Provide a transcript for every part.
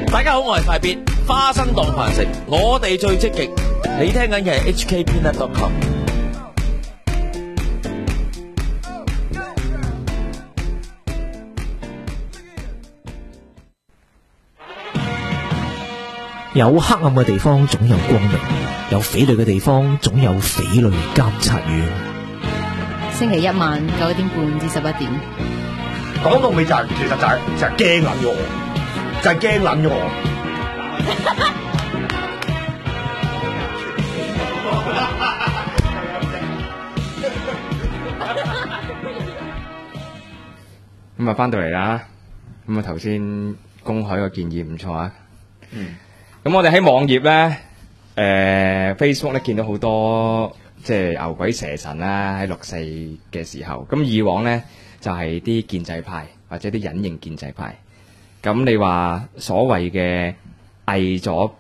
大家好，我係快必花生當飯食，我哋最積極。你聽緊嘅係 HKpeanut.com。 有黑暗嘅地方總有光明，有匪類嘅地方總有匪類監察院。 星期一晚9點半至11點。 講到尾就係、其實就係驚撚咗我，就係驚撚咗我。 咁啊，翻到嚟啦。咁啊，頭先公海個建議唔錯啊。咁我哋喺網頁咧，Facebook 咧見到好多即係牛鬼蛇神啦，喺六四嘅時候。咁以往咧就係啲建制派或者啲隱形建制派。咁你話所謂嘅偽左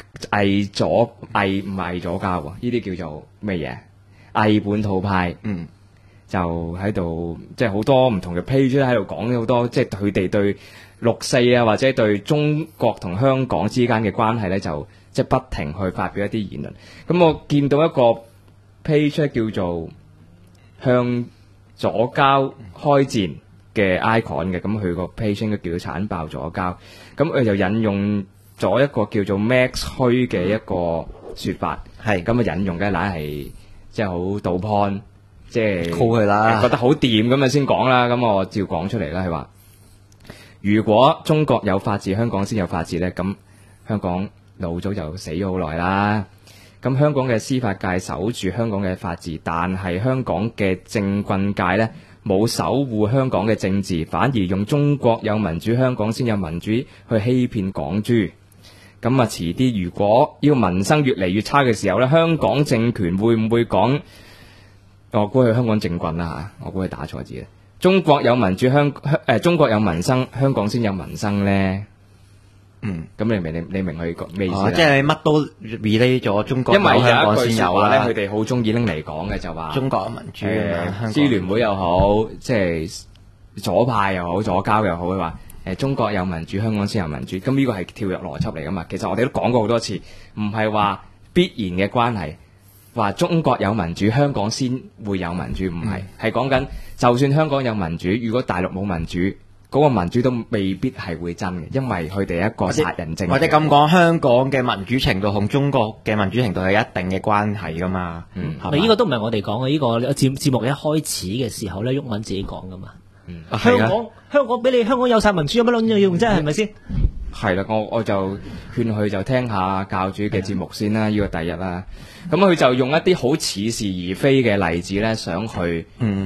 膠喎，呢啲叫做咩嘢？偽本土派。就喺度，即係好多唔同嘅 page 咧喺度講好多，即係佢哋對六四啊，或者對中國同香港之間嘅關係咧，就即係不停去發表一啲言論。咁我見到一個 page 叫做向左膠開戰嘅 icon 嘅，咁佢個 page 應該叫做鏟爆左膠。咁佢就引用咗一個叫做 Max 虛嘅一個說法，係咁啊，引用嘅乃係即係好倒 point。即係 call 佢啦，覺得好掂咁啊先講啦，咁我照講出嚟啦。佢話：如果中國有法治，香港先有法治呢，咁香港老早就死咗好耐啦。咁香港嘅司法界守住香港嘅法治，但係香港嘅政棍界呢，冇守護香港嘅政治，反而用中國有民主，香港先有民主去欺騙港豬。咁啊，遲啲如果要民生越嚟越差嘅時候呢，香港政權會唔會講？我估係香港政棍啦嚇，我估係打錯字嘅。中國有民主，中國有民生，香港先有民生咧。咁你明佢咩意思？ 即係你乜都 relate 咗中國， 因為有香港一句先有啦。 説話咧，佢哋好中意拎嚟講嘅就話中國有民主， 支聯會又好，即係左派又好，左膠又好，佢話中國有民主，香港先有民主。咁呢個係跳躍邏輯嚟噶嘛？其實我哋都講過好多次，唔係話必然嘅關係。話中國有民主，香港先會有民主，唔係，係講緊就算香港有民主，如果大陸冇民主，嗰個民主都未必係會真嘅，因為佢哋一個殺人政權。 或者咁講，香港嘅民主程度同中國嘅民主程度有一定嘅關係噶嘛。 呢個都唔係我哋講嘅，呢個節目一開始嘅時候咧，毓民自己講噶嘛。香港俾你，香港有晒民主，有乜撚嘢用啫？係咪先？ 係啦，我就勸佢就聽下教主嘅節目先啦，呢個第一啦。咁佢就用一啲好似是而非嘅例子咧，想去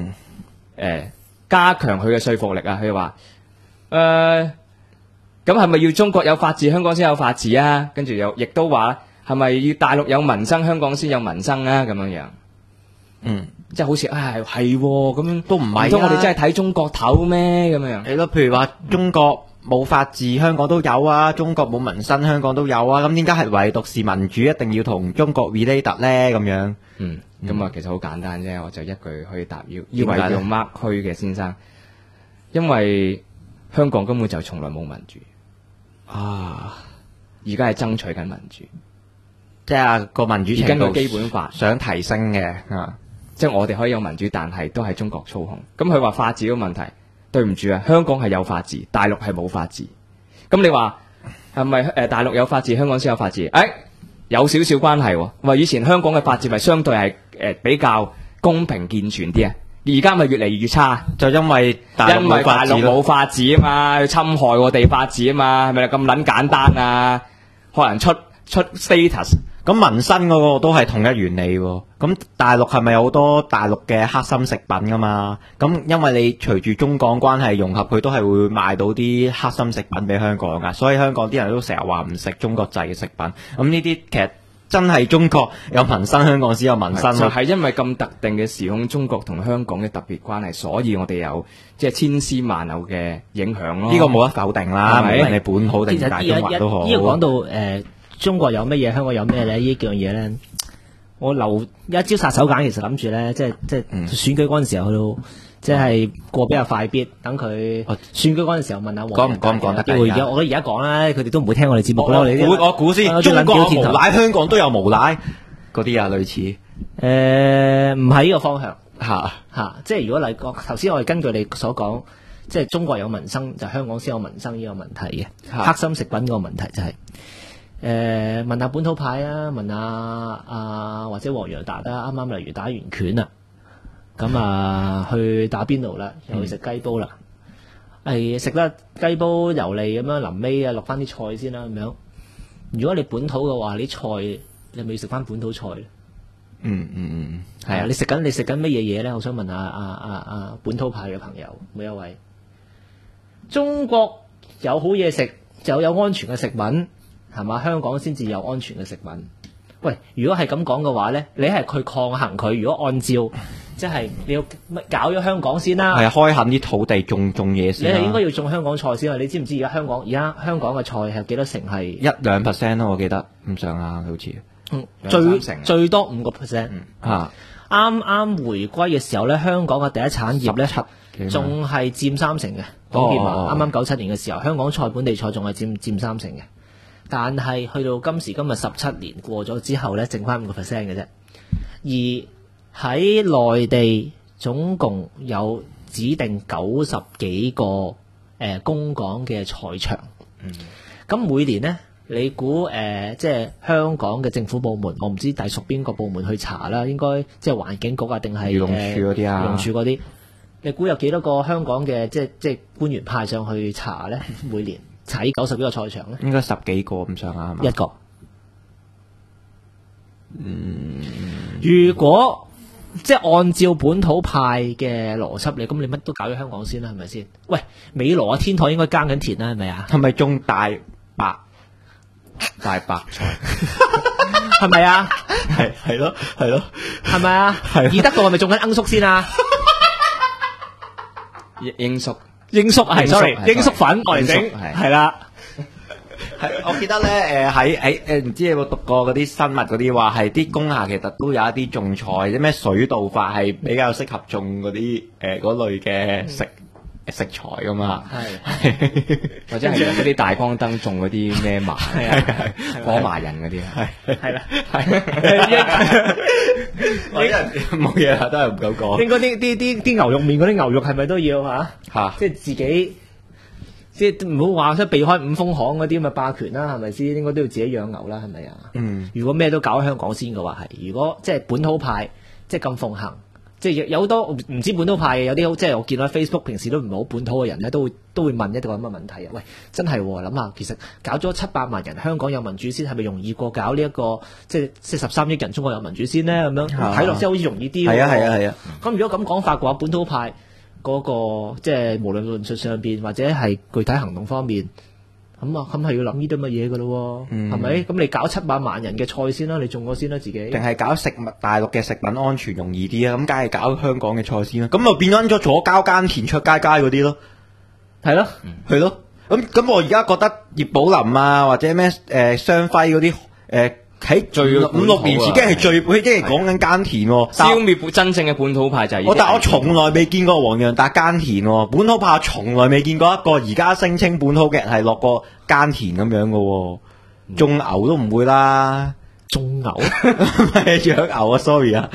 加強佢嘅說服力啊。佢話咁係咪要中國有法治，香港先有法治啊？跟住又亦都話係咪要大陸有民生，香港先有民生啊？咁樣樣，即係好似係咁樣都唔係，唔通我哋真係睇中國頭咩？咁樣係咯，譬如話中國冇法治，香港都有啊；中國冇民生，香港都有啊。咁點解係唯獨是民主一定要同中國 relate 咧？咁樣，咁啊，其實好簡單啫，我就一句可以答呢位叫 Mark 區嘅先生，因為香港根本就從來冇民主啊，而家係爭取緊民主，即係個民主程度根據基本法想提升嘅啊，即係我哋可以有民主，但係都係中國操控。咁佢話法治嘅問題。對唔住啊，香港係有法治，大陸係冇法治。咁你話係咪大陸有法治，香港先有法治？有少少關係喎。話以前香港嘅法治咪相對係比較公平健全啲啊，而家咪越嚟越差，就因為大陸冇法治啊嘛，要侵害我哋法治啊嘛，係咪咁撚簡單啊？可能出 status。咁民生嗰個都係同一原理喎。咁大陸係咪有好多大陸嘅黑心食品噶嘛？咁因為你隨住中港關係融合，佢都係會賣到啲黑心食品俾香港噶，所以香港啲人都成日話唔食中國製嘅食品。咁呢啲其實真係中國有民生，香港先有民生。就係因為咁特定嘅時空，中國同香港嘅特別關係，所以我哋有即係千絲萬縷嘅影響咯。呢個冇得否定啦，無論你本土定大中華都好。 呢個講到中國有乜嘢，香港有咩咧？呢樣嘢咧，我留一招殺手鐧，其實諗住咧，即係選舉嗰陣時候去到即係過比較快必，等佢選舉嗰陣時候問下黃。 講唔講得？ 我而家講啦，佢哋都唔會聽我哋節目啦。 我估先，中國無賴，香港都有無賴嗰啲啊，類似。 唔係呢個方向嚇， 即係如果嚟講，頭先我哋根據你所講，即係中國有民生，就香港先有民生呢個問題嘅。黑心食品個問題就係、問下本土派啊，問下或者黃洋達啦，啱啱例如打完拳啦，咁去打邊爐啦，又去食雞煲啦，食得雞煲油膩咁樣，臨尾落翻啲菜先啦咁樣。如果你本土嘅話，你菜你咪要食翻本土菜。係啊！你食緊乜嘢嘢咧？我想問下本土派嘅朋友，每一位。中國有好嘢食，就有安全嘅食品，係嘛？香港先至有安全嘅食品。喂，如果係咁講嘅話咧，你係去抗衡佢。如果按照即係你要搞咗香港先啦， 係開墾啲土地種嘢先。 你係應該要種香港菜先啊！你知唔知而家香港嘅菜係幾多成係 1-2%咯？我記得唔上下好似。 最多5%。啱回歸嘅時候咧，香港嘅第一產業咧仲係佔3成嘅。講結話，啱啱97年嘅時候，香港菜本地菜仲係佔3成嘅。但係去到今時今日17年過咗之後咧，剩翻5% 嘅啫。而喺內地總共有指定90幾個公港嘅菜場。咁每年呢，你估即係香港嘅政府部門，我唔知隸屬邊個部門去查啦，應該即係環境局啊，定係漁農署嗰啲啊？ 漁農署嗰啲，你估有幾多個香港嘅即係官員派上去查咧？每年查90幾個菜場咧？ 應該10幾個咁上下係嘛？ 一個。如果即係按照本土派嘅邏輯，咁你乜都搞咗香港先啦，係咪先？喂，美羅啊，天台應該耕緊田啦，係咪啊？ 係咪種大白菜？ 係咪啊？ 係咯， 係咪啊？宜德道係咪種緊罌粟先啊？ 罌粟係 sorry， 罌粟粉我嚟整係啦。 係，我記得咧，喺唔知你有冇讀過嗰啲新聞嗰啲話係啲工廈其實都有一啲種菜，啲咩水稻法係比較適合種嗰啲嗰類嘅食材噶嘛， 或者係嗰啲大光燈種嗰啲咩麻，火麻仁嗰啲， 係啦， 我啲人冇嘢啦，都係唔夠講。 應該啲牛肉麵嗰啲牛肉係咪都要嚇？即係自己。即係唔好話即係避開五豐行嗰啲咁嘅霸權啦，係咪先？應該都要自己養牛啦，係咪啊？如果咩都搞香港先嘅話係，如果即係本土派即係咁奉行，即係有好多唔知本土派嘅有啲即係我見到 Facebook 平時都唔係好本土嘅人咧，都會問一個咁嘅問題啊！喂，真係諗下，其實搞咗700萬人，香港有民主先係咪容易過搞呢一個即係13億人中國有民主先咧？咁樣睇落先好似容易啲。係啊！咁如果咁講法嘅話，本土派嗰個即係無論論述上邊或者係具體行動方面，咁係要諗呢啲乜嘢噶咯？係咪？咁你搞700萬人嘅菜先啦，你種咗先啦，自己。定係搞大陸嘅食品安全容易啲啊？咁梗係搞香港嘅菜先啦。咁就變咗左膠耕田出街嗰啲咯。係咯。咁我而家覺得葉寶林啊，或者咩雙輝嗰啲喺最5-6年前，即係即係講緊耕田， 消滅真正嘅本土派就係。 但我從來未見過黃洋達耕田，本土派從來未見過一個而家聲稱本土嘅人係落過耕田咁樣嘅，種牛都唔會啦。種牛？係養牛啊 ！sorry 啊。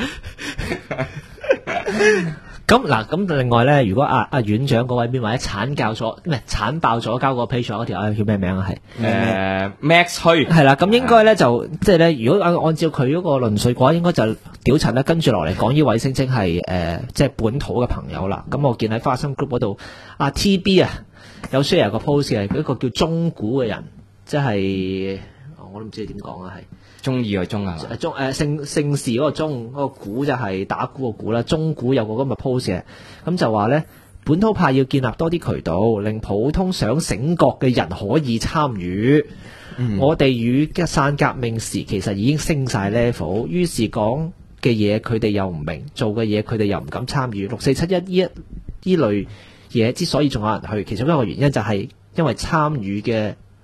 咁另外咧，如果阿院長嗰位邊位鏟爆咗交個 page 嗰條叫咩名啊？係 Max 虛係啦，咁應該咧就即係咧，如果按照佢嗰個論述嘅話，應該就屌陳咧，跟住落嚟講呢位聲稱係即係本土嘅朋友啦。咁我見喺花生 group 嗰度，阿 TB 有 share 個 post 係一個叫中古嘅人，即係我都唔知點講啊，係。 中意個中啊， 姓氏嗰個中，嗰個古就係打鼓個鼓啦。中古有個咁嘅 post 嘅，咁就話咧，本土派要建立多啲渠道，令普通想醒覺嘅人可以參與。我哋與一散革命時其實已經升晒 level， 於是講嘅嘢佢哋又唔明，做嘅嘢佢哋又唔敢參與。647呢類嘢之所以仲有人去，其中一個原因就係因為參與嘅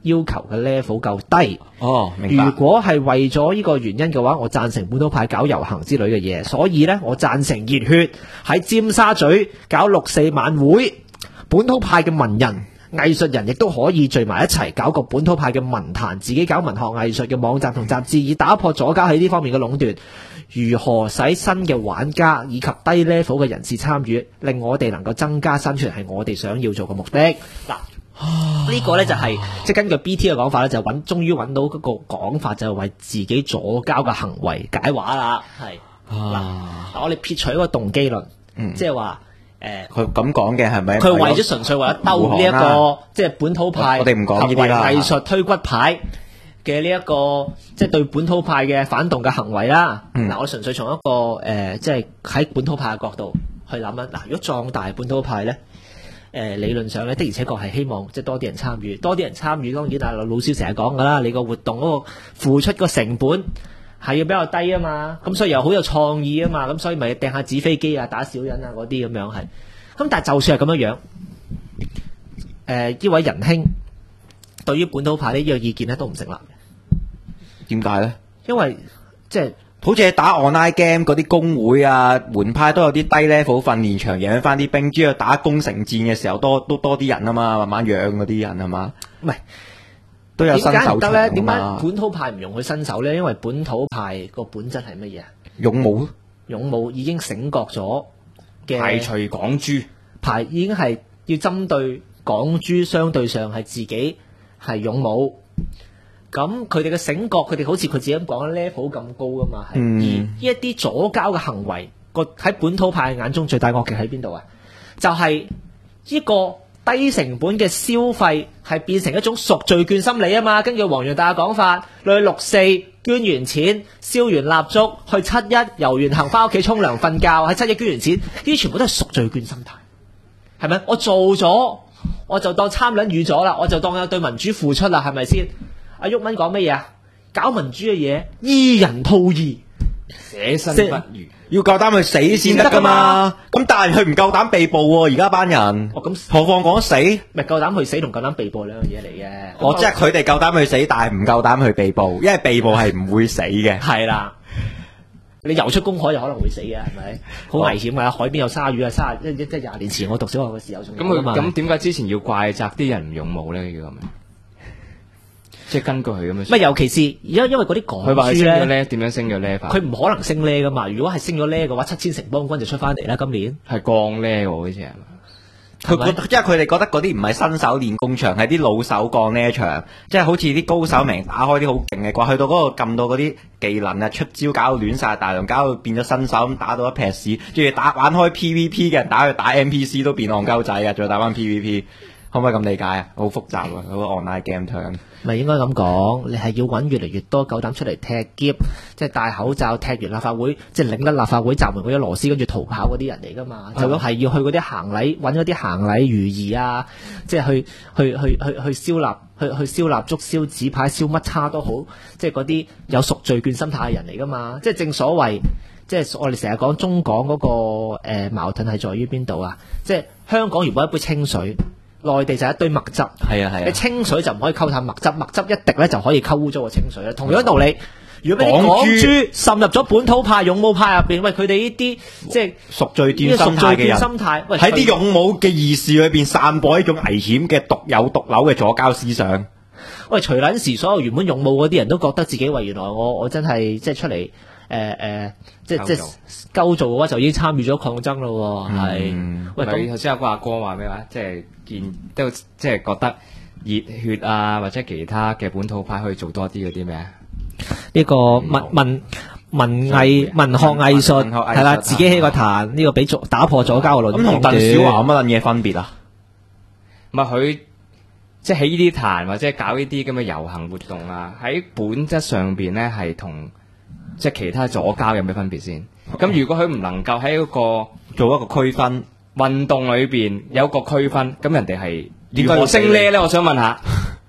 要求嘅 level 夠低。 哦，明白。 如果係為咗呢個原因嘅話，我贊成本土派搞遊行之類嘅嘢，所以呢，我贊成熱血喺尖沙咀搞6·4晚會，本土派嘅文人、藝術人亦都可以聚埋一齊搞個本土派嘅文壇，自己搞文學藝術嘅網站同雜誌，以打破左膠喺呢方面嘅壟斷。如何使新嘅玩家以及低 level 嘅人士參與，令我哋能夠增加生存，係我哋想要做嘅目的。嗱，呢個呢就係即係根據 BT 嘅講法呢，就終於揾到嗰個講法，就係為自己左膠嘅行為解話啦。係嗱，我哋撇除一個動機論，即係話佢咁講嘅係咪？ 佢為咗純粹為咗兜呢一個即係本土派， 我哋唔講呢啲啦， 藝術推骨牌嘅呢一個即係對本土派嘅反動嘅行為啦。嗱，我純粹從一個即係喺本土派嘅角度去諗啦。嗱，如果壯大本土派咧，理論上咧的而且確係希望即係多啲人參與，多啲人參與。當然啊，老蕭成日講噶啦，你個活動嗰個付出個成本係要比較低啊嘛，咁所以又好有創意啊嘛，咁所以咪掟下紙飛機啊、打小人啊嗰啲咁樣係。咁但係就算係咁樣樣，呢位仁兄對於本土派呢個意見咧都唔成立。 點解咧？因為即係好似係打 online game 嗰啲工會啊，門派都有啲低 level 訓練場養翻啲兵，之後打攻城戰嘅時候都多啲人啊嘛，慢慢養嗰啲人係嘛？唔係都有新手場得咧？點解本土派唔容許新手咧？因為本土派個本質係乜嘢啊？ 勇武， 勇武已經醒覺咗嘅排除港豬， 已經係要針對港豬，相對上係自己係勇武。咁佢哋嘅醒覺，佢哋好似佢自己咁講 level 咁高噶嘛，而呢一啲左膠嘅行為，喺本土派眼中最大惡極喺邊度啊？就係呢個低成本嘅消費係變成一種贖罪券心理啊嘛。根據黃洋達嘅講法，你去6·4捐完錢，燒完蠟燭，去7·1遊完行翻屋企沖涼瞓覺，喺7·1捐完錢，呢啲全部都係贖罪券心態，係咪？我做咗，我就當參撚與咗啦，我就當有對民主付出啦，係咪先？阿毓民講乜嘢啊？搞民主嘅嘢，依人吐義， 捨身不如， 要夠膽去死先得噶嘛。咁但係佢唔夠膽被捕喎，而家班人。 咁何況講死？ 咪夠膽去死同夠膽被捕兩樣嘢嚟嘅。 即係佢哋夠膽去死，但係唔夠膽去被捕，因為被捕係唔會死嘅。 係啦，你游出公海就可能會死嘅，係咪？好危險㗎，海邊有鯊魚啊！即係20年前我讀小學嘅時候仲有啊嘛。 咁點解之前要怪責啲人唔勇武咧？要咁樣？即係根據佢咁樣， 唔係尤其是而家，因為嗰啲港豬咧， 佢話升咗咧，點樣升咗咧？ 佢唔可能升咧噶嘛。如果係升咗咧嘅話，7000城邦軍就出翻嚟啦。今年係降咧喎，好似係嘛？ 因為佢哋覺得嗰啲唔係新手練功場，係啲老手降呢一場，即係好似啲高手明打開啲好勁嘅啩，去到嗰度撳到嗰啲技能啊出招搞到亂晒大量，搞到變咗新手咁打到一劈屎，仲要玩開 PVP 嘅人打去打 NPC 都變戇鳩仔啊！再打翻 PVP。可唔可以咁理解啊？好複雜啊！嗰個 online game 場咪應該咁講，你係要揾越嚟越多夠膽出嚟踢劫，即係戴口罩踢完立法會，即係領得立法會閘門嗰啲螺絲，跟住逃跑嗰啲人嚟噶嘛？就係要去嗰啲行禮，揾嗰啲行禮如儀啊，即係去燒蠟，去燒蠟燭、燒紙牌、燒乜叉都好，即係嗰啲有贖罪券心態嘅人嚟噶嘛？即係正所謂，即係我哋成日講中港嗰個矛盾係在於邊度啊？即係香港如果一杯清水。內地就係一堆墨汁，係啊，你清水就唔可以溝淡墨汁，墨汁一滴咧就可以溝污糟個清水啦。同樣道理，如果俾啲港豬滲入咗本土派、勇武派入邊，喂佢哋呢啲即係贖罪券心態嘅人，喺啲勇武嘅義士裏邊散播一種危險嘅獨有毒瘤嘅左膠思想。喂，除撚時所有原本勇武嗰啲人都覺得自己喂原來我真係即係出嚟。即係鳩做嘅話就已經參與咗抗爭咯，係。喂，咁頭先有個阿哥話咩話？即係都即係覺得熱血啊，或者其他嘅本土派可以做多啲嗰啲咩啊？ 呢個文學藝術係啦，自己起個壇，呢個俾打破咗交嘅論。咁同鄧小華有乜嘢分別啊？ 唔係佢即係起呢啲壇或者搞呢啲咁嘅遊行活動啊，喺本質上邊咧係同。即係其他左膠有咩分別先？咁如果佢唔能夠喺一個做一個區分運動裏邊有一個區分，咁人哋係如何升呢咧？我想問下，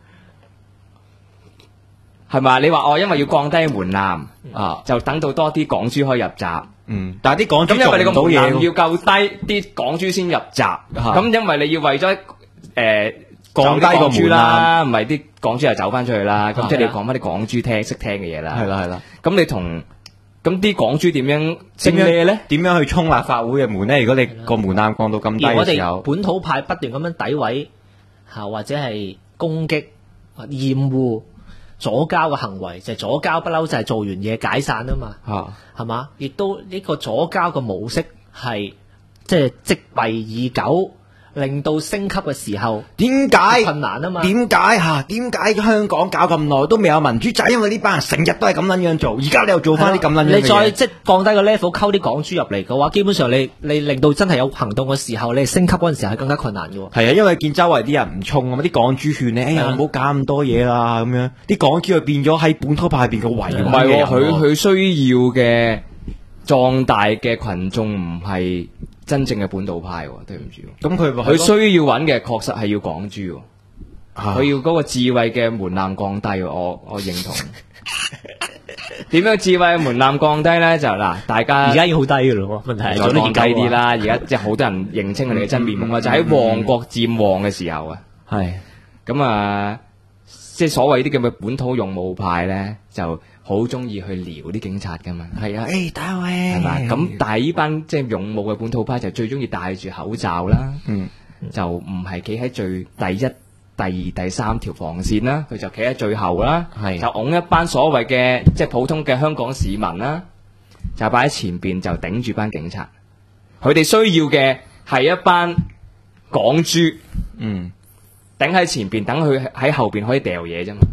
係咪？你話因為要降低門檻啊，就等到多啲港豬可以入閘。 但係啲港豬咁因為你個門檻要夠低，啲港豬先入閘。咁因為你要為咗降低個門檻啦，唔係啲港豬又走翻出去啦。咁即係你要講翻啲港豬識聽嘅嘢啦。 係啦。 咁你同咁啲港豬點樣升咩咧？ 點樣去衝立法會嘅門咧？如果你個門檻降到咁低嘅時候， 而我哋本土派不斷咁樣詆毀或者係攻擊、厭惡左膠嘅行為，就係左膠不嬲就係做完嘢解散啊嘛，係嘛？亦都呢個左膠嘅模式係即係積弊已久。令到升級嘅時候， 點解困難啊嘛？ 點解香港搞咁耐都未有民主？就係因為呢班人成日都係咁撚樣做，而家你又做翻啲咁撚樣嘅嘢。 你再即係降低個 level，溝啲港豬入嚟嘅話，基本上你令到真係有行動嘅時候，你升級嗰陣時係更加困難嘅喎。 係啊，因為見周圍啲人唔衝啊嘛，啲港豬勸你，哎呀唔好搞咁多嘢啦咁樣，啲港豬就變咗喺本土派入邊嘅圍嘅。 唔係喎，佢需要嘅壯大嘅群眾唔係真正嘅本土派，對唔住。 咁佢需要揾嘅確實係要港豬，佢要嗰個智慧嘅門檻降低，我認同。點樣智慧嘅門檻降低咧？就嗱，大家而家已經好低嘅咯，問題係再降低啲啦。而家即係好多人認清佢哋嘅真面目啦，就喺旺角佔旺嘅時候啊。 係咁啊，即係所謂啲咁嘅本土勇武派咧，就好中意去撩啲警察噶嘛， 係啊，打喂， 係嘛？咁但係呢班即係勇武嘅本土派就最中意戴住口罩啦，就唔係企喺最第一、第二、第三條防線啦，佢就企喺最後啦，就擁一班所謂嘅即係普通嘅香港市民啦，就擺喺前邊就頂住班警察，佢哋需要嘅係一班港豬，頂喺前邊，等佢喺後邊可以掉嘢啫嘛。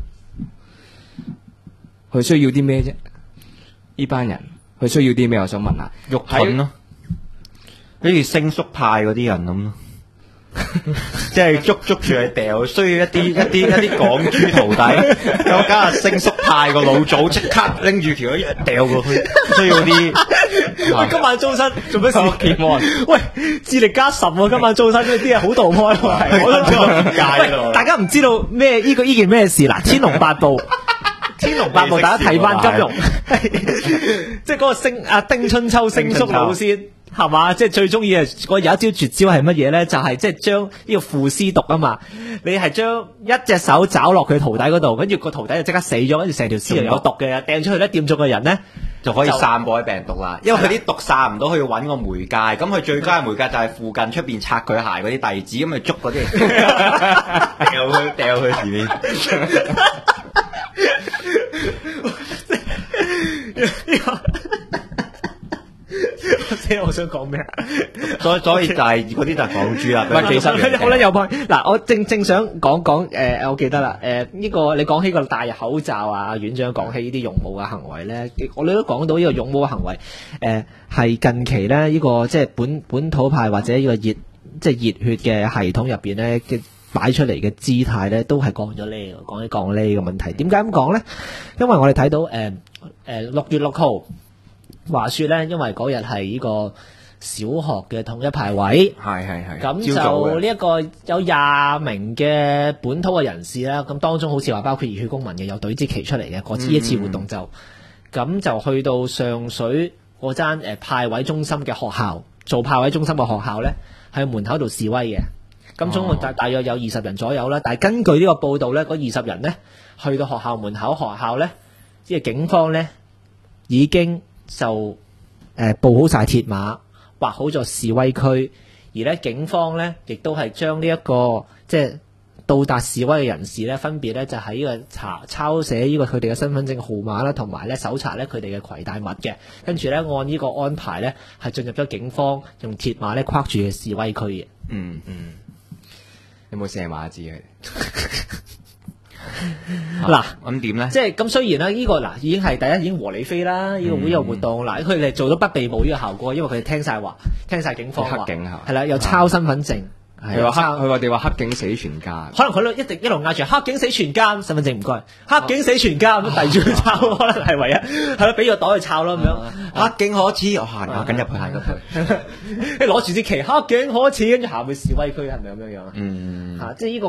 佢需要啲咩啫？呢班人佢需要啲咩？我想問下， 肉盾咯，好似星宿派嗰啲人咁咯，即係捉住佢掉，需要一啲港豬徒弟，有加星宿派個老祖即刻拎住條一掉過去，需要啲。 喂，今晚租身做咩事？喂，智力加10喎！今晚租身呢啲嘢好道開喎，我都唔解咯。大家唔知道咩呢件咩事嗱？天龍八部。天龍八部，大家睇翻金庸，即係嗰個丁春秋星宿老先係嘛？即係最中意有一招絕招係乜嘢咧？就係即係將呢個腐屍毒啊嘛！你係將一隻手抓落佢徒弟嗰度，跟住個徒弟就即刻死咗，跟住成條屍又有毒嘅，掟出去咧，掂中嘅人咧就可以散播啲病毒啦。因為佢啲毒散唔到，佢要揾個媒介。咁佢最佳嘅媒介就係附近出邊拆佢鞋嗰啲弟子，咁咪捉嗰啲掉去前面。 我想講咩？ 所以就係嗰啲就係港豬啦。 唔係，其實好啦，有point。嗱，我正想講我記得啦。呢個你講起個戴口罩啊，院長講起呢啲勇武嘅行為咧，我哋都講到呢個勇武嘅行為，係近期咧呢個即係本土派或者呢個熱血嘅系統入邊咧嘅擺出嚟嘅姿態咧，都係降咗呢個問題。點解咁講咧？因為我哋睇到6月6號。話說咧，因為嗰日係呢個小學嘅統一排位，係咁就呢一個有20名嘅本土嘅人士啦，咁當中好似話包括熱血公民嘅有隊支旗出嚟嘅，呢一次活動就咁就去到上水嗰間派位中心嘅學校，做派位中心嘅學校咧，喺門口度示威嘅，咁總共大約有20人左右啦。但係根據呢個報道咧，嗰20人咧去到學校門口，學校咧即係警方咧已經就佈好晒鐵馬，劃好咗示威區，而咧警方咧亦都係將呢一個即係到達示威嘅人士咧，分別咧就喺呢個抄寫呢個佢哋嘅身份證號碼啦，同埋咧搜查咧佢哋嘅攜帶物嘅，跟住咧按呢個安排咧係進入咗警方用鐵馬咧框住嘅示威區嘅。 有冇射馬字佢？ 嗱， 咁點咧？ 即係咁，雖然咧呢個已經係第一已經和理非啦，呢個會有活動嗱，佢哋做到不被捕呢個效果，因為佢哋聽晒警方話， 黑警係啦，又抄身份證， 佢話黑警死全家， 可能佢一路嗌住黑警死全家，身份證唔該，黑警死全家咁遞住佢抄，可能係唯一係咯，俾個袋去抄咯咁樣， 黑警可恥，我行緊入去， 攞住支旗，黑警可恥，跟住行去示威區係咪咁樣樣啊？即係呢個。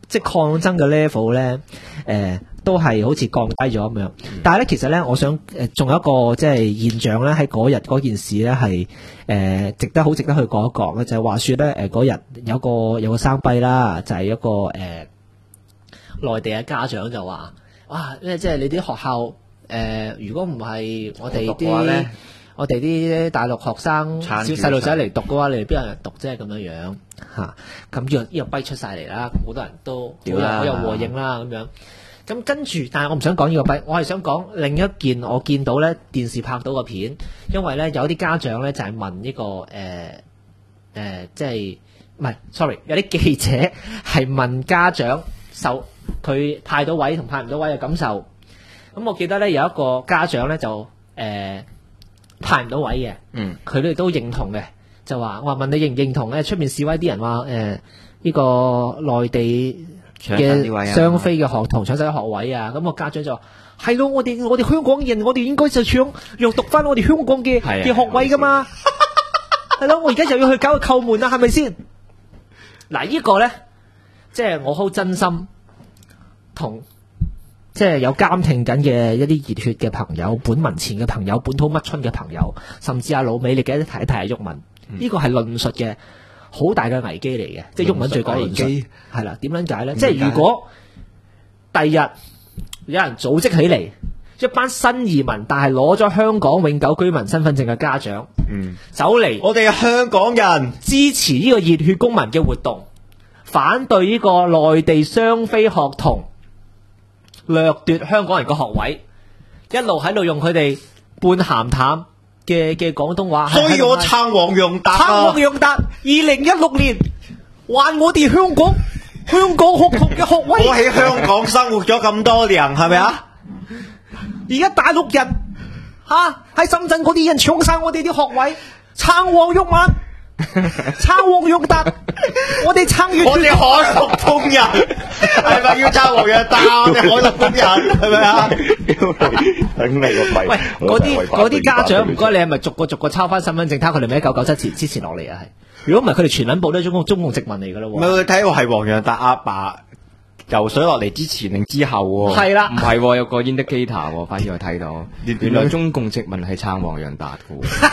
即係抗爭嘅 level 咧，都係好似降低咗咁樣。但係咧，其實咧，我想仲有一個即係現象咧，喺嗰日嗰件事咧係值得去講一講嘅，就係話說咧嗰日有個生跛啦，就係一個內地嘅家長就話：哇！即係你啲學校如果唔係我哋啲大陸學生小細路仔嚟讀嘅話，你哋邊有人讀啫咁樣嚇？咁呢個跛出晒嚟啦，好多人都好有和應啦咁樣。咁跟住，但係我唔想講呢個跛，我係想講另一件我見到咧電視拍到個片，因為咧有啲家長咧就係問呢個即係唔係 sorry， 有啲記者係問家長受佢派到位同派唔到位嘅感受。咁我記得咧有一個家長咧就派唔到位嘅，佢哋都認同嘅，就話我話問你認唔認同咧？出面示威啲人話呢個內地嘅雙非嘅學童搶晒啲學位啊！咁個家長就話係咯，我哋香港人，我哋應該就讓讀翻我哋香港嘅學位噶嘛，係咯，我而家又要去搞個叩門啦，係咪先？嗱，呢個咧，即係我好真心同。即係有監聽緊嘅一啲熱血嘅朋友、本民前嘅朋友、本土乜春嘅朋友，甚至阿老美，你記得提一提阿毓民，呢個係論述嘅好大嘅危機嚟嘅，即係毓民最講論述係啦。點樣解咧？即係如果第日有人組織起嚟一班新移民，但係攞咗香港永久居民身份證嘅家長，走嚟， 我哋嘅香港人支持呢個熱血公民嘅活動，反對呢個內地雙非學童掠奪香港人嘅學位，一路喺度用佢哋半鹹淡嘅廣東話， 所以我撐黃洋達撐黃洋達2016年還我哋香港學童嘅學位。 我喺香港生活咗咁多年，係咪啊？ 而家大陸人喺深圳嗰啲人搶晒我哋啲學位，撐黃毓民，撐黃洋達，我哋撐越， 我哋海陸豐人係咪要撐黃洋達？我哋海陸豐人係咪啊？ 頂你個肺！ 喂，嗰啲家長唔該，你係咪逐個抄翻身份證，睇下佢哋咪喺1997之前落嚟啊？係，如果唔係，佢哋全撚部都係中共殖民嚟噶咯。 唔係，睇我係黃洋達阿爸游水落嚟之前定之後喎？ 係啦， 唔係有個 indicator， 反而我睇到，原來中共殖民係撐黃洋達嘅。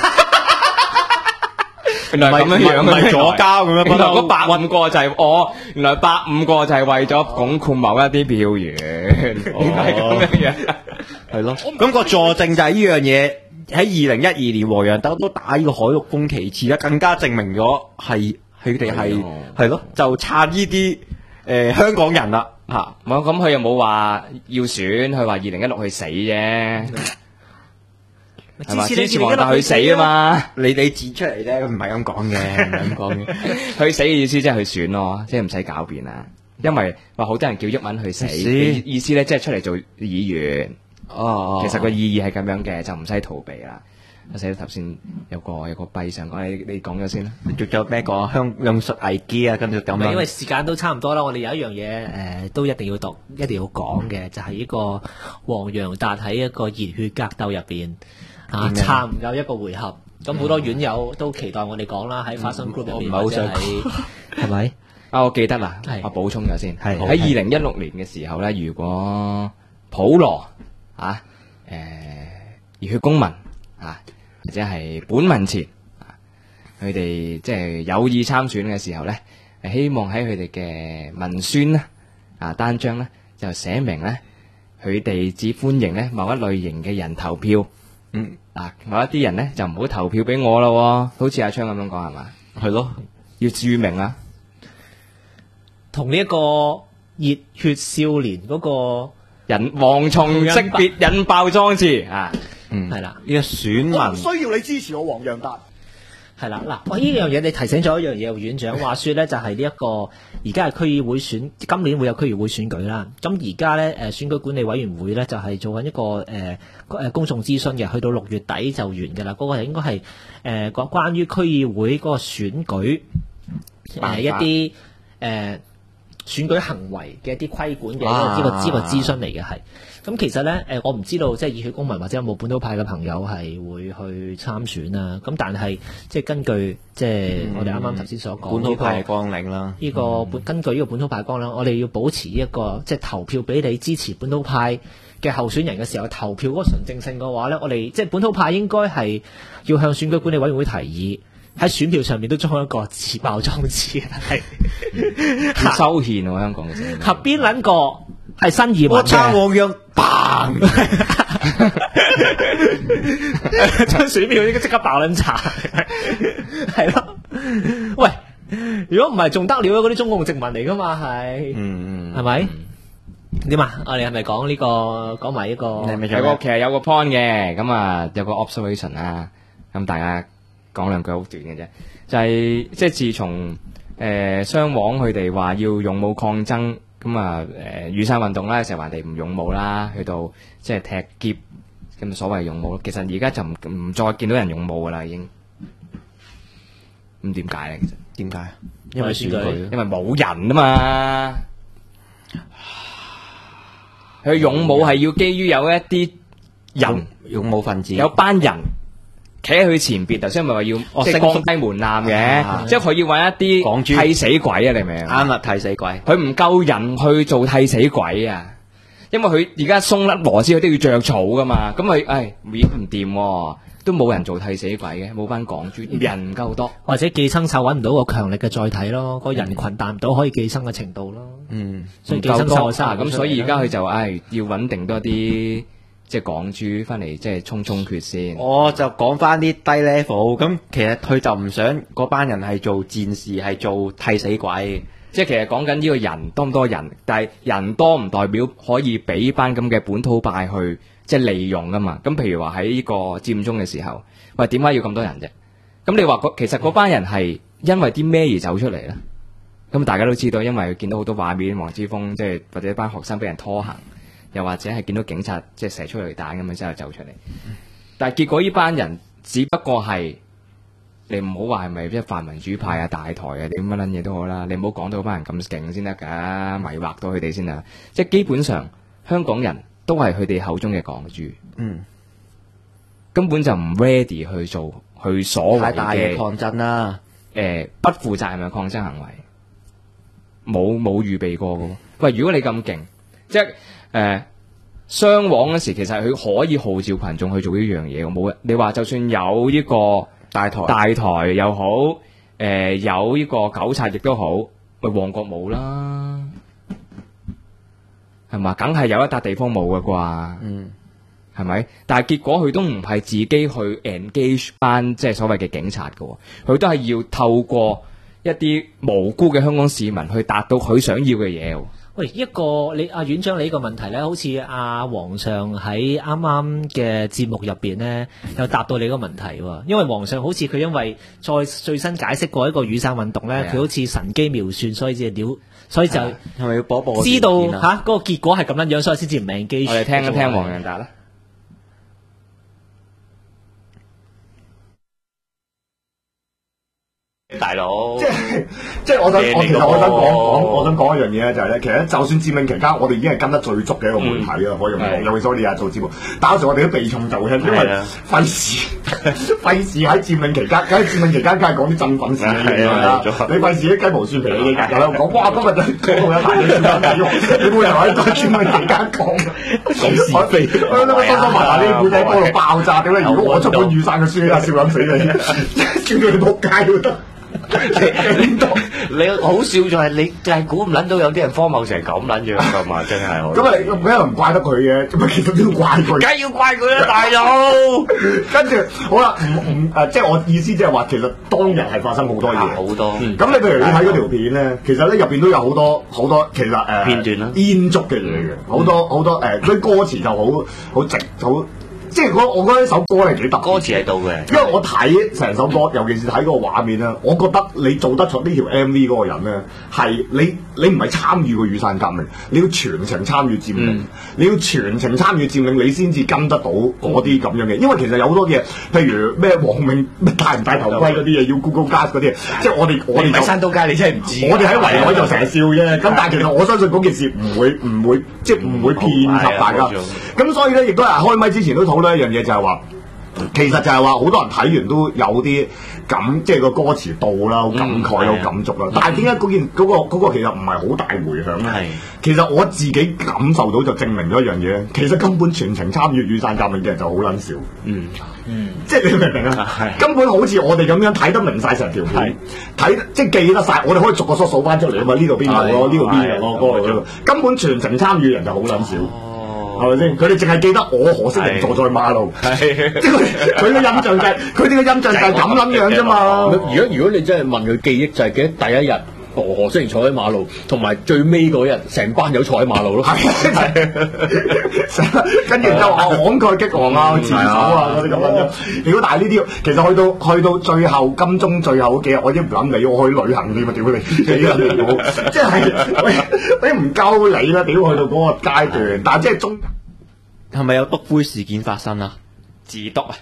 原來咁樣唔係左膠咁樣， 原來嗰150個就係原來150個就係為咗鞏固某一啲票源，係咁樣， 係咯。咁個佐證就係呢樣嘢，喺2012年黃洋達都打呢個海陸豐旗幟啦，更加證明咗係佢哋係咯，就撐呢啲香港人啦嚇。 咁佢又冇話要選，佢話2016去死啫。係嘛？支持黃達去死啊嘛！ 你指出嚟啫，唔係咁講嘅，唔係咁講嘅。 去死嘅意思即係去選咯，即係唔使狡辯啦。因為話好多人叫毓民去死，意思咧即係出嚟做議員。 哦， 其實個意義係咁樣嘅，就唔使逃避啦。我寫到頭先有個閉上講，你講咗先啦。 仲有咩講？論述危機啊，跟住咁。 因為時間都差唔多啦，我哋有一樣嘢都一定要讀，一定要講嘅，就係呢個黃洋達喺一個熱血格鬥入邊。撐唔夠一個回合，咁好多院友都期待我哋講啦，喺發生 group 入邊，或者係咪？ 我記得啦，我補充咗先。喺2016年嘅時候咧，如果普羅熱血公民或者係本民前佢哋即係有意參選嘅時候咧，希望喺佢哋嘅文宣咧單張咧就寫明咧，佢哋只歡迎咧某一類型嘅人投票。某一啲人咧就唔好投票俾我咯，好似阿昌咁樣講係嘛？ 係咯， 要注明啊， 同呢一個熱血少年嗰個蝗蟲識別引爆裝置係啦， 呢個選民我唔需要你支持我黃洋達。 係啦，嗱，呢樣嘢你提醒咗一樣嘢，院長話說咧，就係呢一個而家係區議會選，今年會有區議會選舉啦。咁而家咧，選舉管理委員會咧就係做緊一個公眾諮詢嘅，去到6月底就完㗎啦。嗰個應該係講關於區議會嗰個選舉一啲選舉行為嘅一啲規管嘅呢個諮詢嚟嘅係。咁其實咧我唔知道即係熱血公民或者有冇本土派嘅朋友係會去參選啊。咁但係即係根據即係我哋啱啱頭先所講本土派綱領啦， 根據呢個本土派綱領，我哋要保持一個即係投票俾你支持本土派嘅候選人嘅時候，投票嗰個純正性嘅話咧，我哋即係本土派應該係要向選舉管理委員會提議喺選票上面都裝一個自爆裝置，係修憲喎香港嘅， 合邊撚個係新移民我撐黃樣嘭， 將選票應該即刻爆撚查，係咯？喂，如果唔係仲得了嗰啲中共殖民嚟噶嘛係，係咪？點啊？我哋係咪講呢個講埋呢個？ 其實有個 point 嘅，咁啊有個 observation 啦，咁大家講兩句好短嘅啫，就係即係自從雙黃佢哋話要勇武抗爭，咁啊雨傘運動啦，成日話人哋唔勇武啦，去到即係踢劫咁所謂勇武，其實而家就唔再見到人勇武噶啦已經。咁點解咧？其實點解？ 因為選舉， 因為冇人啊嘛。佢勇武係要基於有一啲人勇武分子， 有班人企喺佢前邊，頭先咪話要即係降低門檻嘅，即係佢要揾一啲替死鬼啊！你明唔明？ 啱啦，替死鬼， 佢唔夠人去做替死鬼啊！因為佢而家鬆甩螺絲，佢都要著草噶嘛。咁佢唔掂，都冇人做替死鬼嘅，冇班港豬，人唔夠多， 或者寄生獸揾唔到個強力嘅載體咯，個人群達唔到可以寄生嘅程度咯。所以寄生獸咁所以而家佢就要穩定多啲即係港豬翻嚟，即係衝決先。 我就講翻啲低 level，咁其實佢就唔想嗰班人係做戰士，係做替死鬼。 即係其實講緊呢個人多唔多人，但係人多唔代表可以俾班咁嘅本土派去即係利用噶嘛。咁譬如話喺呢個佔中嘅時候，喂，點解要咁多人啫？咁你話其實嗰班人係因為啲咩而走出嚟咧？咁大家都知道，因為見到好多畫面，黃之鋒即係或者一班學生俾人拖行，又或者係見到警察即係射催淚彈咁樣之後走出嚟。但係結果呢班人只不過係。你唔好話係咪即係泛民主派啊、大台啊點乜撚嘢都好啦，你唔好講到班人咁勁先得㗎，迷惑到佢哋先啊！即係基本上香港人都係佢哋口中嘅港豬，根本就唔 ready 去做佢所謂嘅太大嘅抗爭啦， 不負責任嘅抗爭行為，冇預備過嘅。喂，如果你咁勁，即係雙黃嗰時，其實佢可以號召群眾去做呢樣嘢，冇你話就算有呢個。大台又好，有呢個糾察亦都好，喂，旺角冇啦，係嘛？梗係有一笪地方冇嘅啩，係咪？但係結果佢都唔係自己去 engage 班即係所謂嘅警察嘅，佢都係要透過一啲無辜嘅香港市民去達到佢想要嘅嘢。 喂，你阿院長你呢個問題咧，好似阿皇上喺啱啱嘅節目入邊咧，有答到你個問題喎。因為皇上好似佢因為最新解釋過一個雨傘運動咧，佢好似神機妙算，所以就係咪要播知道嗰個結果係咁樣樣，所以先至唔命機。 我哋聽一聽黃洋達啦。 大佬， 即係我想講一樣嘢咧，就係咧，其實就算佔領期間，我哋已經係跟得最足嘅一個媒體啦，可以咁講。尤其是我哋日日做節目，但有時我哋都避重就輕，因為費事喺佔領期間，梗係講啲振奮性嘅嘢啦。你費事啲雞毛蒜皮嘅嘢，日日喺度講，哇！今日講到有大嘢算緊要，你冇人喺佔領期間講是非，收埋下呢啲古仔嗰度爆炸點咧？如果我出本雨傘嘅書，笑撚死你，叫佢哋仆街都得。 你好笑就係你就係估唔撚到有啲人荒謬成咁撚樣㗎嘛，真係。 咁啊，咁又唔怪得佢嘅，咁啊其實都要怪佢。 梗係要怪佢啦，大佬。 跟住好啦，即係我意思即係話，其實當日係發生好多嘢，好多。咁你譬如你睇嗰條片咧，其實咧入邊都有好多其實片段啦， 煙燭嘅嘢嘅，好多啲歌詞就好直好。 即係我覺得呢首歌係幾特別， 歌詞喺度嘅， 因為我睇成首歌，尤其是睇個畫面啦，我覺得你做得出呢條 MV 嗰個人咧，係你唔係參與個雨傘革命，你要全程參與佔領，你要全程參與佔領，你先至跟得到嗰啲咁樣嘅。因為其實有好多嘢，譬如咩黃明戴唔戴頭盔嗰啲嘢，要 Google Glass 嗰啲嘢，即係我哋喺山東街，你真係唔知。 我哋喺圍海就成日笑啫，咁但係其實我相信嗰件事唔會即係唔會遍及大家。咁所以咧，亦都係開麥之前都討論一樣嘢，就係話。其實就係話好多人睇完都有啲即係個歌詞到啦，好感慨，好感觸啦。但係點解嗰個其實唔係好大迴響咧？其實我自己感受到就證明咗一樣嘢，其實根本全程參與雨傘革命嘅人就好撚少。即係你明唔明啊？根本好似我哋咁樣睇得明晒成條片，睇即係記得晒，我哋可以逐個數翻出嚟啊嘛！呢度邊個咯，呢度邊個咯，嗰個根本全程參與人就好撚少。係咪先？佢哋淨係記得我何色人坐在馬路，即係佢嘅印象就係佢哋嘅印象就係咁撚樣啫嘛。 如果你真係問佢記憶，就係記得第一日何色人坐喺馬路，同埋最尾嗰日成班友坐喺馬路咯。 跟住就話慷慨激昂啊、自首啊嗰啲咁樣。如果但係呢啲，其實去到最後金鐘最後嗰幾日，我已經唔諗你，我去旅行添啊！屌你，即係你唔夠你啦！屌去到嗰個階段，但係即係中係咪有篤灰事件發生啊？ 自篤啊！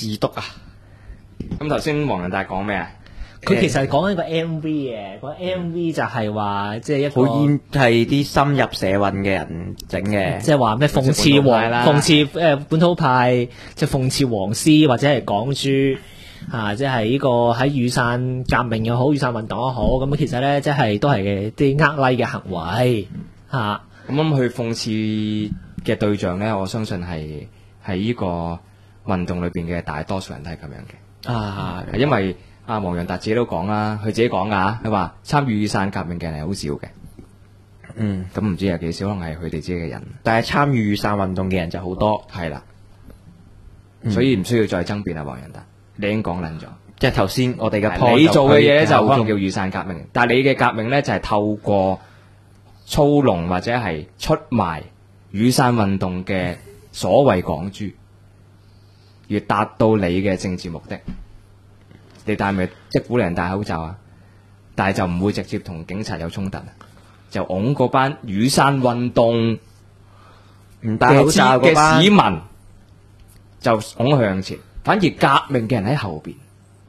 咁頭先黃仁達講咩啊？ 佢其實講緊個 MV 嘅，個 MV 就係話即係一個好係啲深入社運嘅人整嘅， 即係話咩諷刺本土派，即係諷刺黃絲或者係港豬啊，即係呢個喺雨傘革命又好，雨傘運動又好，咁其實咧即係都係啲呃 like 嘅行為嚇。 咁去諷刺嘅對象咧，我相信係呢個運動裏邊嘅大多數人都係咁樣嘅啊，因為。黃洋達自己都講啦，佢自己講噶，佢話參與雨傘革命嘅人係好少嘅。咁唔知有幾少，可能係佢哋自己嘅人。 但係參與雨傘運動嘅人就好多， 係啦。所以唔需要再爭辯啦，黃洋達，你已經講撚咗。 即係頭先我哋嘅你做嘅嘢就可能叫雨傘革命，但係你嘅革命咧就係透過操弄或者係出賣雨傘運動嘅所謂港豬，而達到你嘅政治目的。你戴咪即鼓勵人戴口罩啊？但係就唔會直接同警察有衝突，就擁嗰班雨傘運動唔戴口罩嘅市民就擁佢向前，反而革命嘅人喺後邊。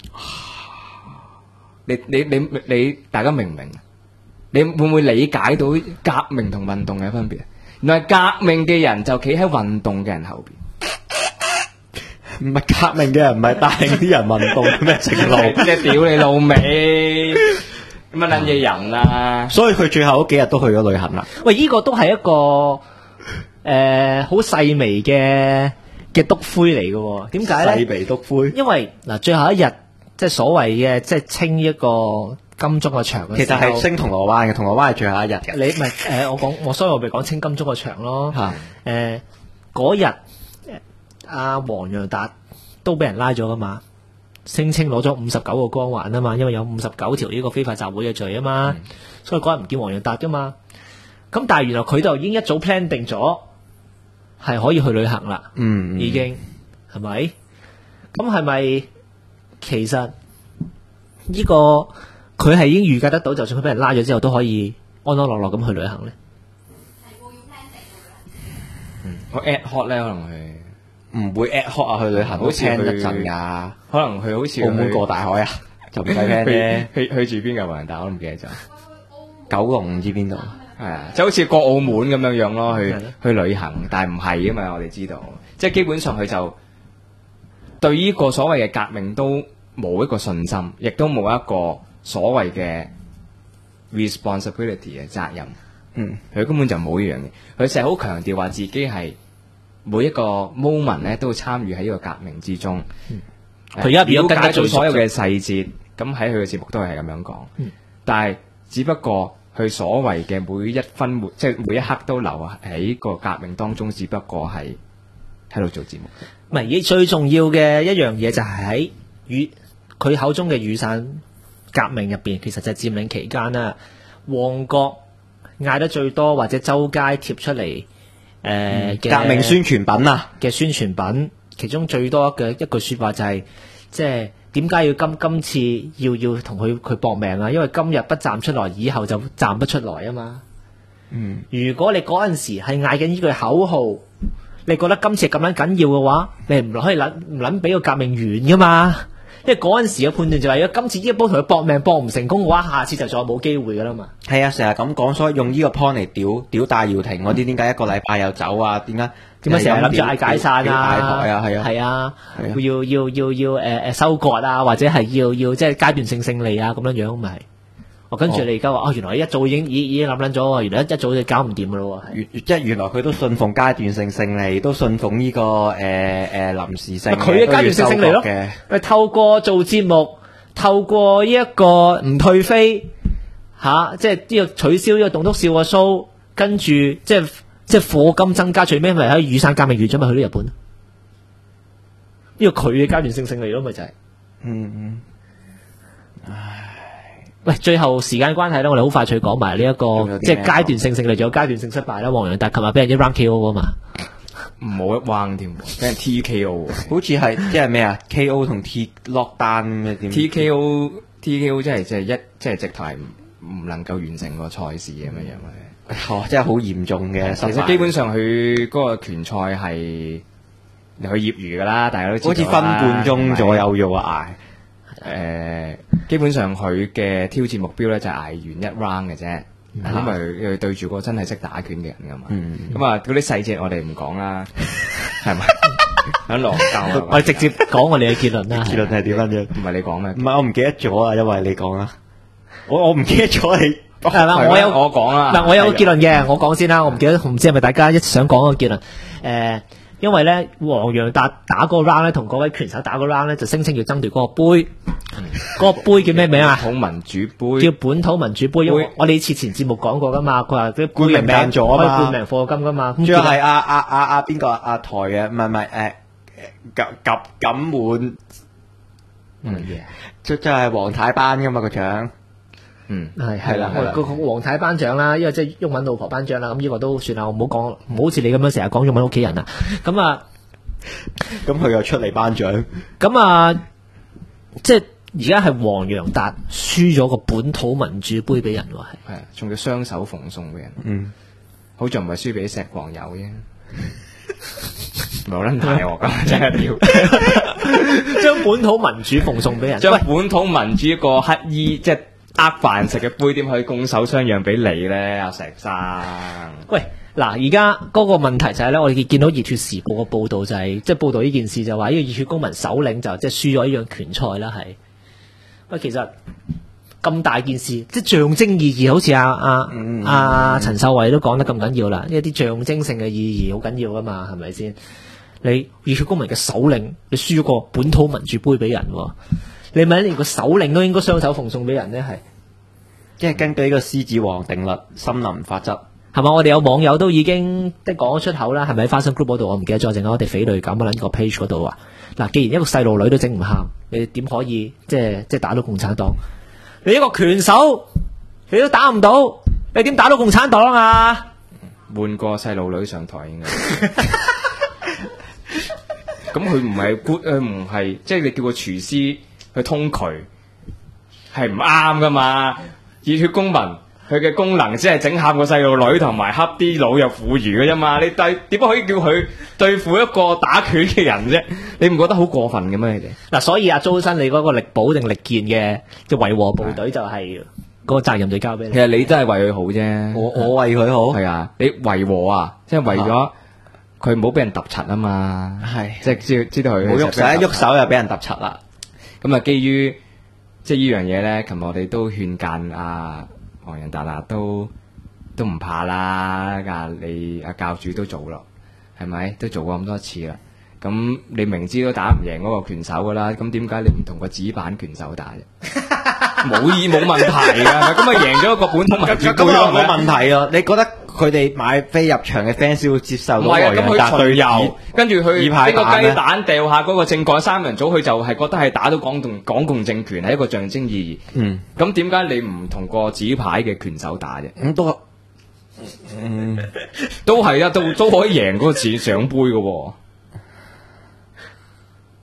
你大家明唔明？你會唔會理解到革命同運動嘅分別？原來革命嘅人就企喺運動嘅人後邊。 唔係革命嘅人，唔係帶領啲人運動咩程度？ 即係屌你老味，乜撚嘢人啊！ 所以佢最後嗰幾日都去咗旅行啦。 喂，呢個都係一個好細微嘅篤灰嚟嘅喎。點解咧？ 細微篤灰。因為嗱，最後一日即係所謂嘅，即係清一個金鐘個場嘅時候， 其實係升銅鑼灣嘅，銅鑼灣係最後一日嘅。 你唔係所以我咪講清金鐘個場咯。嗰日。阿黃洋達都俾人拉咗噶嘛，聲稱攞咗59個光環啊嘛，因為有59條呢個非法集會嘅罪啊嘛，所以嗰日唔見黃洋達噶嘛。咁但係原來佢就已經一早 plan 定咗，係可以去旅行啦。已經係咪？咁係咪其實呢個佢係已經預計得到，就算佢俾人拉咗之後，都可以安安樂樂咁去旅行咧？ 我 ad hoc 咧，可能係。 唔會 ad hoc 啊去旅行，好似 plan 一陣㗎。 可能佢好似澳門過大海啊，就唔使 plan 啫。 去住邊個黃洋達我都唔記得咗。 九龍唔知邊度。 係啊，就好似過澳門咁樣樣咯，去旅行，但係唔係啊嘛，我哋知道。即係基本上佢就對呢個所謂嘅革命都冇一個信心，亦都冇一個所謂嘅 responsibility 嘅責任。佢根本就冇呢樣嘢。佢成日好強調話自己係。每一個 moment 咧都參與喺呢個革命之中， 佢而家了解到所有嘅細節，咁喺佢嘅節目都係咁樣講。但係只不過佢所謂嘅每一分即係每一刻都留喺個革命當中，只不過係喺度做節目。 唔係，最重要嘅一樣嘢就係喺佢口中嘅雨傘革命入邊，其實就係佔領期間啦。旺角嗌得最多或者周街貼出嚟。 革命宣傳品啊嘅宣傳品其中最多嘅一句說話就係即係點解要今次要同佢搏命啊？因為今日不站出來，以後就站不出來啊嘛。如果你嗰陣時係嗌緊呢句口號，你覺得今次咁樣緊要嘅話，你唔可以唔諗俾個革命完噶嘛？因為嗰陣時嘅判斷就係，如果今次呢一波同佢搏命搏唔成功嘅話，下次就再冇機會噶啦嘛。 係啊，成日咁講，所以用呢個 point 嚟屌戴耀廷嗰啲，點解一個禮拜又走啊？點解成日諗住嗌解散啊？ 大台啊，係啊， 要收割啊，或者係要即係階段性勝利啊，咁樣樣咪係。跟住你而家話原來一早已經諗撚咗喎，原來一早就搞唔掂噶咯喎。 即係原來佢都信奉階段性勝利，都信奉呢個臨時性。 佢嘅階段性勝利咯，透過做節目，透過呢一個唔退飛即係呢個取消呢個棟篤笑嘅 show，跟住即係課金增加，最尾咪喺雨傘革命完咗咪去到日本。呢個佢嘅階段性勝利咯，咪就係。喂，最後時間關係咧，我哋好快脆講埋呢一個即係階段性勝利，仲有階段性失敗啦。黃洋達琴日俾人一 round KO 啊嘛， 冇一 round 添，俾人 TKO， 好似係即係咩啊 ？KO 同 T lock down 咩點 ？TKO 即係直頭係唔能夠完成個賽事咁樣真係好嚴重嘅。 其實基本上佢嗰個拳賽係佢業餘噶啦，大家都知道啦， 好似分半鐘左右要捱。 基本上佢嘅挑戰目標咧就係捱完一 round 嘅啫，因為佢對住個真係識打拳嘅人噶嘛。咁啊，嗰啲細節我哋唔講啦，係咪？喺狼教， 我哋直接講我哋嘅結論啦。 結論係點樣啫？ 唔係你講咩？ 唔係我唔記得咗啊，因為你講啦。我唔記得咗你係啦， 我講啦。 嗱，我有個結論嘅，我講先啦。我唔記得，唔知係咪大家一想講個結論？因為咧，黃洋達打嗰個 round 咧，同嗰位拳手打嗰個 round 咧，就聲稱要爭奪嗰個杯。嗰個杯叫咩名啊？ 本土民主杯。 叫本土民主杯。因為我哋之前節目講過噶嘛，佢話啲冠名訂咗啊嘛， 冠名課金噶嘛。 仲有係阿邊個阿台嘅？唔係錦滿乜嘢？ 即係黃太頒噶嘛個獎。 係啦，個黃太頒獎啦，因為即係毓民老婆頒獎啦，咁呢個都算啦，我唔好講，唔好似你咁樣成日講毓民屋企人啊，咁佢又出嚟頒獎， 即係而家係黃洋達輸咗個本土民主杯俾人喎， 係仲要雙手奉送俾人，好在唔係輸俾石黃友啫，唔係好撚大鑊噶，真係屌， 將本土民主奉送俾人， 將本土民主個乞衣即係飯食嘅杯點可以拱手相讓俾你咧，阿石生？ 喂，嗱，而家嗰個問題就係咧，我哋見到熱血時報嘅報道就係，即係報道呢件事就話呢個熱血公民首領就即係輸咗呢樣拳賽啦，係。喂，其實咁大件事，即係象徵意義，好似阿陳秀慧都講得咁緊要啦，一啲象徵性嘅意義好緊要噶嘛，係咪先？你熱血公民嘅首領，你輸咗個本土民主杯俾人，你咪連個首領都應該雙手奉送俾人咧，係。 即係根據呢個獅子王定律、森林法則， 係嘛？我哋有網友都已經即係講咗出口啦，係咪喺花生 group 嗰度？我唔記得咗，淨係我哋匪類咁撚個 page 嗰度啊。嗱，既然一個細路女都整唔喊，你點可以即係打到共產黨？你一個拳手，你都打唔到，你點打到共產黨啊？ 換個細路女上台應該。咁佢唔係 good， 唔係即係你叫個廚師去通渠，係唔啱噶嘛？熱血公民佢嘅功能只係整喊個細路女同埋恰啲老弱婦孺嘅啫嘛，你點可以叫佢對付一個打拳嘅人啫？你唔覺得好過分嘅咩？你哋嗱， 所以阿周生你嗰個力保定力健嘅即係維和部隊就係嗰個責任就交俾你。 其實你真係為佢好啫， 我為佢好係啊，你維和啊，即係為咗佢唔好俾人揼柒啊嘛，係即係知道佢冇喐手，一喐手又俾人揼柒啦。 咁啊，基於即係呢樣嘢咧，琴日我哋都勸諫阿黃洋達啦，都唔怕啦，你阿教主都做咯，係咪？都做過咁多次啦。咁你明知都打唔贏嗰個拳手噶啦，咁點解你唔同個紙板拳手打啫？冇問題㗎，咁啊贏咗一個本土民主杯咯， 冇問題啊！你覺得佢哋買飛入場嘅 fans 會接受到黃洋達對遊， 跟住佢呢個雞蛋掉下嗰個政改三人組，佢就係覺得係打到港共政權係一個象徵意義。咁點解你唔同個紙牌嘅拳手打啫？ 都係啊，都可以贏嗰個獎杯㗎喎。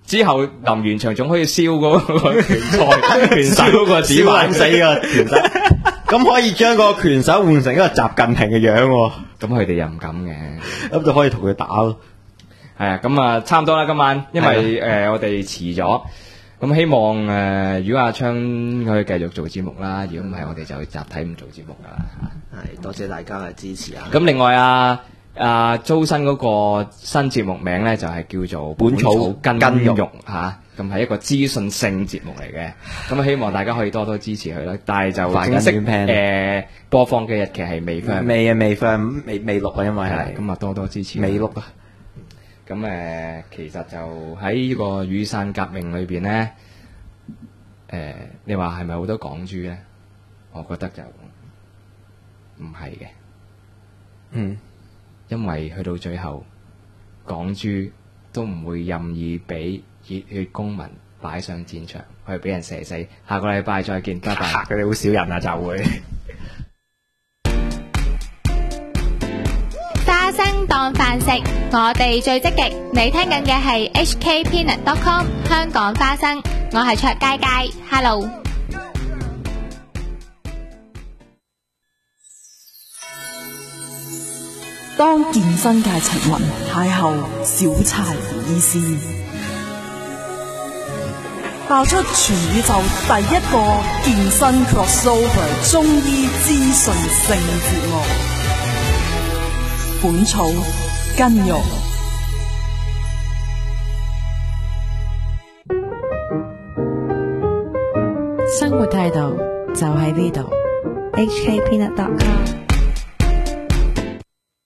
之後臨完場仲可以燒嗰個拳手嗰個指環死個拳手，咁可以將個拳手換成一個習近平嘅樣喎。 咁佢哋又唔敢嘅， 咁就可以同佢打咯。 係啊，咁啊差唔多啦今晚，因為我哋遲咗，咁希望如果阿昌可以繼續做節目啦，如果唔係我哋就集體唔做節目噶啦。 係多謝大家嘅支持啊！ 咁另外租新嗰個新節目名咧就係叫做本草根肉嚇，咁係一個資訊性節目嚟嘅，咁希望大家可以多多支持佢啦。但係就正式播放嘅日期係未放， 未錄啊，因為係咁啊多多支持。 未錄啊！ 咁其實就喺呢個雨傘革命裏邊咧，你話係咪好多港豬咧？我覺得就唔係嘅。因為去到最後，港豬都唔會任意俾熱血公民擺上戰場去俾人射死。下個禮拜再見，拜拜。 佢哋好少人啊，就會花生當飯食，我哋最積極。你聽緊嘅係 hkpeanut.com 香港花生，我係卓佳佳 ，Hello。 當健身界情雲邂逅小柴醫師，爆出全宇宙第一個健身 crossover 中醫資訊性節目《本草根肉》。 生活態度就喺呢度 hkpeanut.com